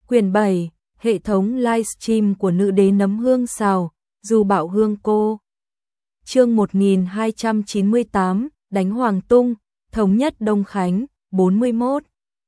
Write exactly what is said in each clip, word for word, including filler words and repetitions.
Quyển bảy, hệ thống livestream của nữ đế nấm hương xào, Du Bảo Hương cô. Chương một nghìn hai trăm chín mươi tám, đánh Hoàng Tung, thống nhất Đông Khánh, bốn mươi mốt.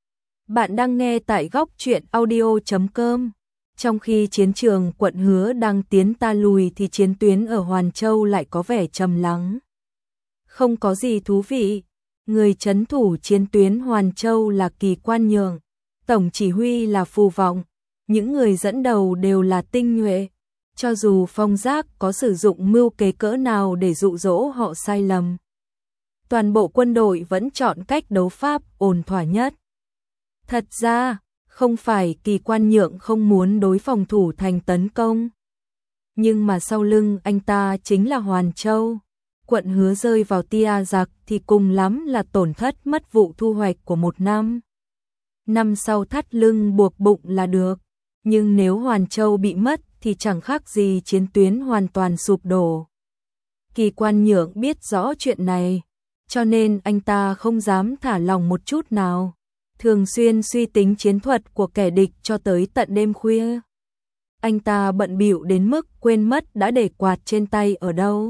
Bạn đang nghe tại góc truyện audio chấm com. Trong khi chiến trường quận Hứa đang tiến ta lùi thì chiến tuyến ở Hoàn Châu lại có vẻ trầm lắng. Không có gì thú vị. Người trấn thủ chiến tuyến Hoàn Châu là Kỳ Quan Nhượng, tổng chỉ huy là Phù Vọng, những người dẫn đầu đều là tinh nhuệ. Cho dù Phong Giác có sử dụng mưu kế cỡ nào để dụ dỗ họ sai lầm, toàn bộ quân đội vẫn chọn cách đấu pháp ổn thỏa nhất. Thật ra, không phải Kỳ Quan Nhượng không muốn đối phòng thủ thành tấn công, nhưng mà sau lưng anh ta chính là Hoàn Châu. Quận Hứa rơi vào tia giặc thì cùng lắm là tổn thất mất vụ thu hoạch của một năm. Năm sau thắt lưng buộc bụng là được, nhưng nếu Hoàn Châu bị mất thì chẳng khác gì chiến tuyến hoàn toàn sụp đổ. Kỳ Quan Nhượng biết rõ chuyện này, cho nên anh ta không dám thả lòng một chút nào, thường xuyên suy tính chiến thuật của kẻ địch cho tới tận đêm khuya. Anh ta bận bịu đến mức quên mất đã để quạt trên tay ở đâu.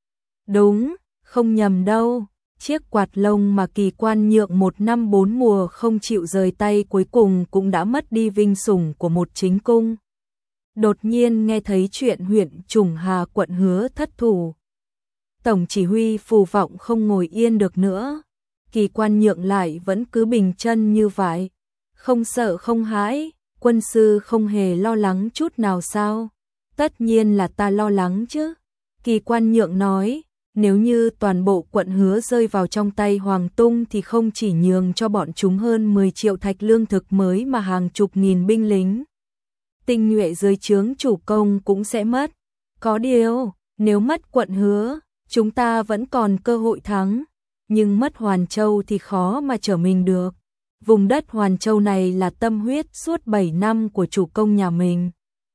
Đúng, không nhầm đâu, chiếc quạt lông mà Kỳ Quan Nhượng một năm bốn mùa không chịu rời tay cuối cùng cũng đã mất đi vinh sủng của một chính cung. Đột nhiên nghe thấy chuyện huyện Trùng Hà quận Hứa thất thủ, tổng chỉ huy Phù Vọng không ngồi yên được nữa. Kỳ Quan Nhượng lại vẫn cứ bình chân như vậy, không sợ không hãi. Quân sư không hề lo lắng chút nào sao? Tất nhiên là ta lo lắng chứ. Kỳ Quan Nhượng nói, nếu như toàn bộ quận Hứa rơi vào trong tay Hoàng Tung thì không chỉ nhường cho bọn chúng hơn mười triệu thạch lương thực mới mà hàng chục nghìn binh lính tinh nhuệ dưới trướng chủ công cũng sẽ mất. Có điều, nếu mất quận Hứa, chúng ta vẫn còn cơ hội thắng, nhưng mất Hoàn Châu thì khó mà trở mình được. Vùng đất Hoàn Châu này là tâm huyết suốt bảy năm của chủ công nhà mình.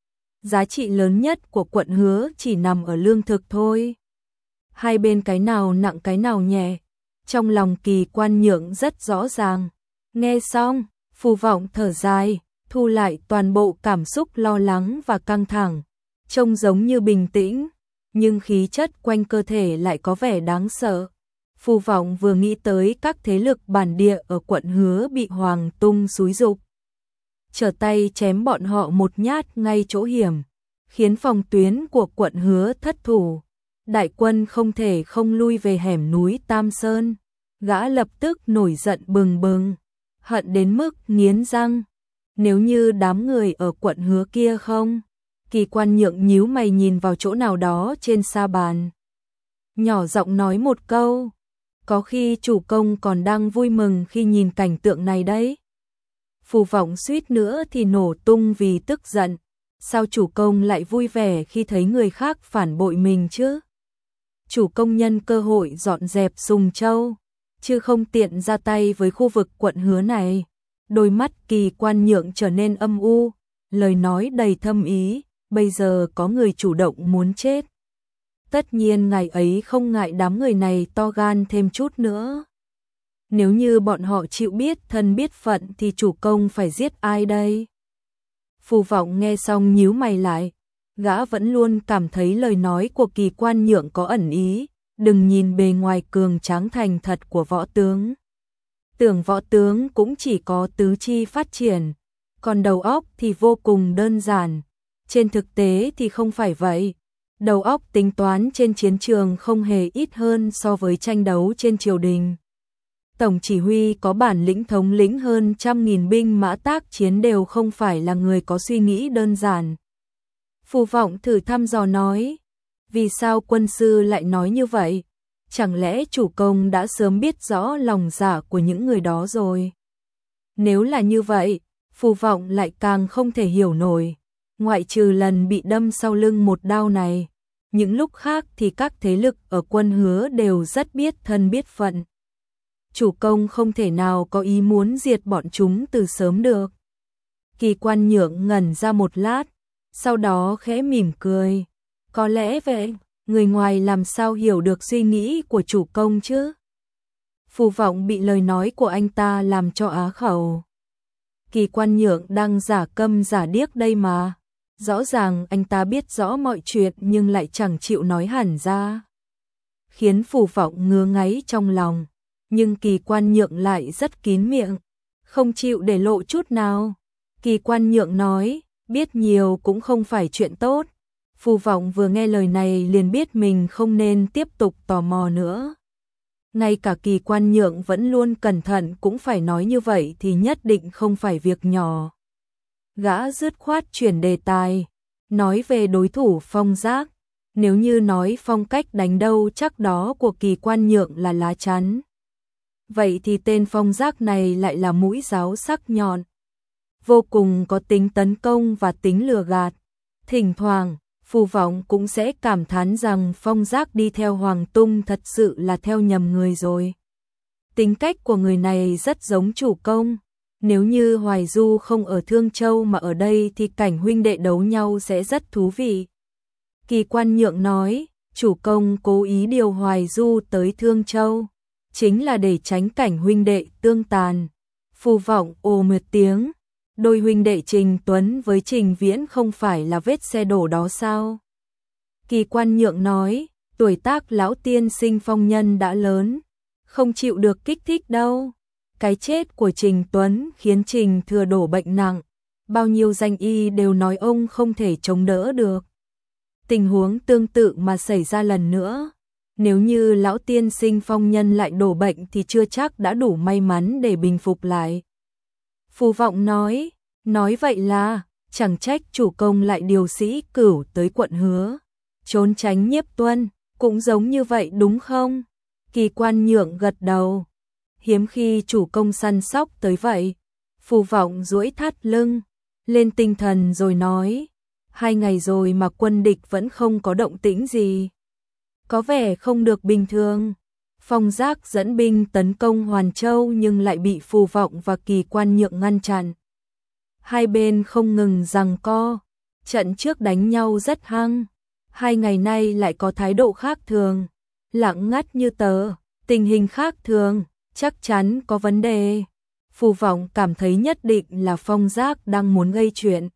Giá trị lớn nhất của quận Hứa chỉ nằm ở lương thực thôi. Hai bên cái nào nặng cái nào nhẹ, trong lòng Kỳ Quan Nhượng rất rõ ràng. Nghe xong, Phù Vọng thở dài, thu lại toàn bộ cảm xúc lo lắng và căng thẳng, trông giống như bình tĩnh, nhưng khí chất quanh cơ thể lại có vẻ đáng sợ. Phù Vọng vừa nghĩ tới các thế lực bản địa ở quận Hứa bị Hoàng Tung xúi giục, trở tay chém bọn họ một nhát ngay chỗ hiểm, khiến phòng tuyến của quận Hứa thất thủ. Đại quân không thể không lui về hẻm núi Tam Sơn. Gã lập tức nổi giận bừng bừng, hận đến mức nghiến răng. Nếu như đám người ở quận Hứa kia không? Kỳ Quan Nhượng nhíu mày nhìn vào chỗ nào đó trên sa bàn, nhỏ giọng nói một câu. Có khi chủ công còn đang vui mừng khi nhìn cảnh tượng này đấy. Phù Vọng suýt nữa thì nổ tung vì tức giận. Sao chủ công lại vui vẻ khi thấy người khác phản bội mình chứ? Chủ công nhân cơ hội dọn dẹp Sùng Châu, chứ không tiện ra tay với khu vực quận Hứa này. Đôi mắt Kỳ Quan Nhượng trở nên âm u, lời nói đầy thâm ý. Bây giờ có người chủ động muốn chết, tất nhiên ngày ấy không ngại đám người này to gan thêm chút nữa. Nếu như bọn họ chịu biết thân biết phận thì chủ công phải giết ai đây? Phù Vọng nghe xong nhíu mày lại, gã vẫn luôn cảm thấy lời nói của Kỳ Quan Nhượng có ẩn ý. Đừng nhìn bề ngoài cường tráng thành thật của võ tướng, tưởng võ tướng cũng chỉ có tứ chi phát triển, còn đầu óc thì vô cùng đơn giản. Trên thực tế thì không phải vậy. Đầu óc tính toán trên chiến trường không hề ít hơn so với tranh đấu trên triều đình. Tổng chỉ huy có bản lĩnh thống lĩnh hơn trăm nghìn binh mã tác chiến đều không phải là người có suy nghĩ đơn giản. Phù Vọng thử thăm dò nói, vì sao quân sư lại nói như vậy? Chẳng lẽ chủ công đã sớm biết rõ lòng dạ của những người đó rồi? Nếu là như vậy, Phù Vọng lại càng không thể hiểu nổi. Ngoại trừ lần bị đâm sau lưng một đao này, những lúc khác thì các thế lực ở quân Hứa đều rất biết thân biết phận. Chủ công không thể nào có ý muốn diệt bọn chúng từ sớm được. Kỳ Quan Nhượng ngẩn ra một lát, sau đó khẽ mỉm cười. Có lẽ vậy, người ngoài làm sao hiểu được suy nghĩ của chủ công chứ? Phù Vọng bị lời nói của anh ta làm cho á khẩu. Kỳ Quan Nhượng đang giả câm giả điếc đây mà. Rõ ràng anh ta biết rõ mọi chuyện nhưng lại chẳng chịu nói hẳn ra. Khiến Phù Vọng ngứa ngáy trong lòng. Nhưng Kỳ Quan Nhượng lại rất kín miệng, không chịu để lộ chút nào. Kỳ Quan Nhượng nói, biết nhiều cũng không phải chuyện tốt. Phù Vọng vừa nghe lời này liền biết mình không nên tiếp tục tò mò nữa. Ngay cả Kỳ Quan Nhượng vẫn luôn cẩn thận cũng phải nói như vậy thì nhất định không phải việc nhỏ. Gã dứt khoát chuyển đề tài, nói về đối thủ Phong Giác. Nếu như nói phong cách đánh đâu chắc đó của Kỳ Quan Nhượng là lá chắn. Vậy thì tên Phong Giác này lại là mũi giáo sắc nhọn. Vô cùng có tính tấn công và tính lừa gạt. Thỉnh thoảng, Phù Vọng cũng sẽ cảm thán rằng Phong Giác đi theo Hoàng Tung thật sự là theo nhầm người rồi. Tính cách của người này rất giống chủ công. Nếu như Hoài Du không ở Thương Châu mà ở đây thì cảnh huynh đệ đấu nhau sẽ rất thú vị. Kỳ Quan Nhượng nói, chủ công cố ý điều Hoài Du tới Thương Châu, chính là để tránh cảnh huynh đệ tương tàn. Phù Vọng ồ một tiếng, đôi huynh đệ Trình Tuấn với Trình Viễn không phải là vết xe đổ đó sao? Kỳ Quan Nhượng nói, tuổi tác lão tiên sinh Phong Nhân đã lớn, không chịu được kích thích đâu. Cái chết của Trình Tuấn khiến Trình Thừa đổ bệnh nặng, bao nhiêu danh y đều nói ông không thể chống đỡ được. Tình huống tương tự mà xảy ra lần nữa, nếu như lão tiên sinh Phong Nhân lại đổ bệnh thì chưa chắc đã đủ may mắn để bình phục lại. Phù Vọng nói, nói vậy là, chẳng trách chủ công lại điều Sĩ Cửu tới quận Hứa, trốn tránh Nhiếp Tuân, cũng giống như vậy đúng không? Kỳ Quan Nhượng gật đầu. Hiếm khi chủ công săn sóc tới vậy. Phù Vọng duỗi thắt lưng, lên tinh thần rồi nói, hai ngày rồi mà quân địch vẫn không có động tĩnh gì. Có vẻ không được bình thường. Phong Giác dẫn binh tấn công Hoàn Châu nhưng lại bị Phù Vọng và Kỳ Quan Nhượng ngăn chặn. Hai bên không ngừng giằng co, trận trước đánh nhau rất hăng, hai ngày nay lại có thái độ khác thường, lặng ngắt như tờ, tình hình khác thường, chắc chắn có vấn đề. Phù Vọng cảm thấy nhất định là Phong Giác đang muốn gây chuyện.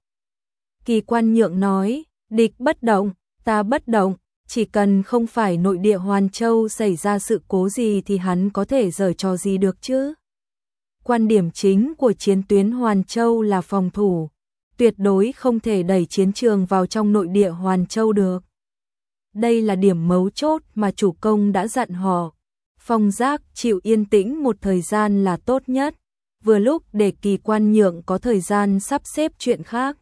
Kỳ Quan Nhượng nói, địch bất động, ta bất động, chỉ cần không phải nội địa Hoàn Châu xảy ra sự cố gì thì hắn có thể giở trò gì được chứ. Quan điểm chính của chiến tuyến Hoàn Châu là phòng thủ, tuyệt đối không thể đẩy chiến trường vào trong nội địa Hoàn Châu được. Đây là điểm mấu chốt mà chủ công đã dặn họ. Phong Giác chịu yên tĩnh một thời gian là tốt nhất, vừa lúc để Kỳ Quan Nhượng có thời gian sắp xếp chuyện khác.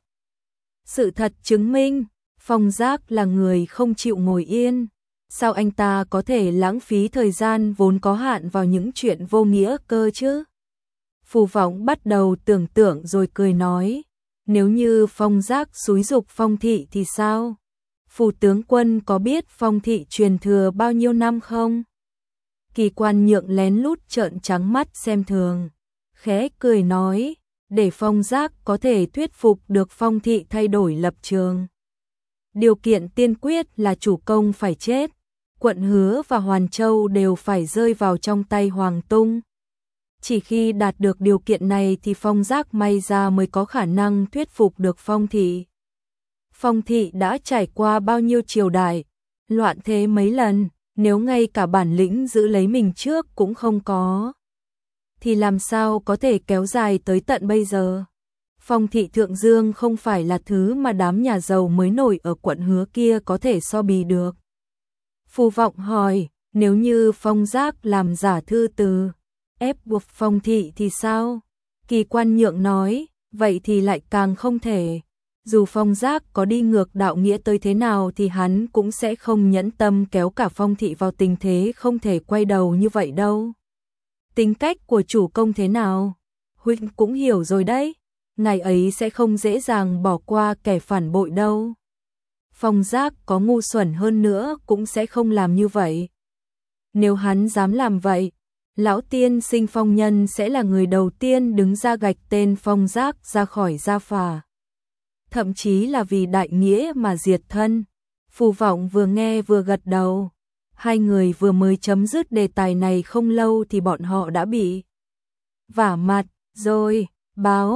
Sự thật chứng minh, Phong Giác là người không chịu ngồi yên. Sao anh ta có thể lãng phí thời gian vốn có hạn vào những chuyện vô nghĩa cơ chứ? Phù Vọng bắt đầu tưởng tượng rồi cười nói, nếu như Phong Giác xúi giục Phong Thị thì sao? Phù tướng quân có biết Phong Thị truyền thừa bao nhiêu năm không? Kỳ Quan Nhượng lén lút trợn trắng mắt xem thường, khẽ cười nói, để Phong Giác có thể thuyết phục được Phong Thị thay đổi lập trường. Điều kiện tiên quyết là chủ công phải chết, quận Hứa và Hoàn Châu đều phải rơi vào trong tay Hoàng Tung. Chỉ khi đạt được điều kiện này thì Phong Giác may ra mới có khả năng thuyết phục được Phong Thị. Phong Thị đã trải qua bao nhiêu triều đại, loạn thế mấy lần, nếu ngay cả bản lĩnh giữ lấy mình trước cũng không có, thì làm sao có thể kéo dài tới tận bây giờ? Phong Thị Thượng Dương không phải là thứ mà đám nhà giàu mới nổi ở quận Hứa kia có thể so bì được. Phù Vọng hỏi, nếu như Phong Giác làm giả thư từ, ép buộc Phong Thị thì sao? Kỳ Quan Nhượng nói, vậy thì lại càng không thể. Dù Phong Giác có đi ngược đạo nghĩa tới thế nào thì hắn cũng sẽ không nhẫn tâm kéo cả Phong Thị vào tình thế không thể quay đầu như vậy đâu. Tính cách của chủ công thế nào? Huynh cũng hiểu rồi đấy. Ngài ấy sẽ không dễ dàng bỏ qua kẻ phản bội đâu. Phong Giác có ngu xuẩn hơn nữa cũng sẽ không làm như vậy. Nếu hắn dám làm vậy, lão tiên sinh Phong Nhân sẽ là người đầu tiên đứng ra gạch tên Phong Giác ra khỏi gia phả. Thậm chí là vì đại nghĩa mà diệt thân. Phù Vọng vừa nghe vừa gật đầu. Hai người vừa mới chấm dứt đề tài này không lâu thì bọn họ đã bị vả mặt rồi. Báo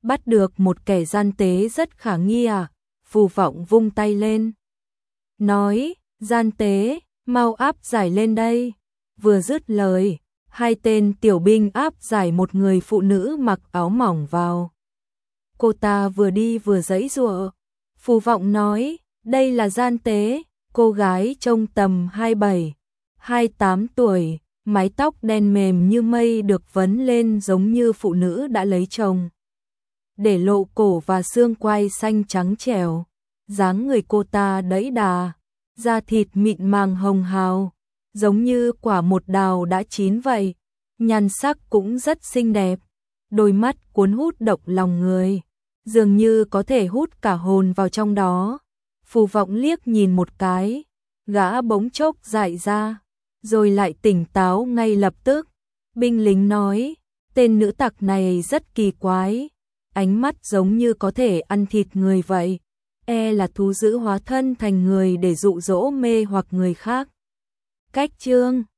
bắt được một kẻ gian tế rất khả nghi à? Phù Vọng vung tay lên, nói, gian tế, mau áp giải lên đây. Vừa dứt lời, hai tên tiểu binh áp giải một người phụ nữ mặc áo mỏng vào. Cô ta vừa đi vừa giãy giụa. Phù Vọng nói, đây là gian tế, cô gái trông tầm hai mươi bảy, hai mươi tám tuổi, mái tóc đen mềm như mây được vấn lên giống như phụ nữ đã lấy chồng, để lộ cổ và xương quai xanh trắng trẻo. Dáng người cô ta đẫy đà, da thịt mịn màng hồng hào, giống như quả một đào đã chín vậy. Nhan sắc cũng rất xinh đẹp, đôi mắt cuốn hút động lòng người, dường như có thể hút cả hồn vào trong đó. Phù Vọng liếc nhìn một cái, gã bỗng chốc dại ra, rồi lại tỉnh táo ngay lập tức. Binh lính nói, tên nữ tặc này rất kỳ quái, ánh mắt giống như có thể ăn thịt người vậy, e là thú dữ hóa thân thành người để dụ dỗ mê hoặc người khác. Cách chương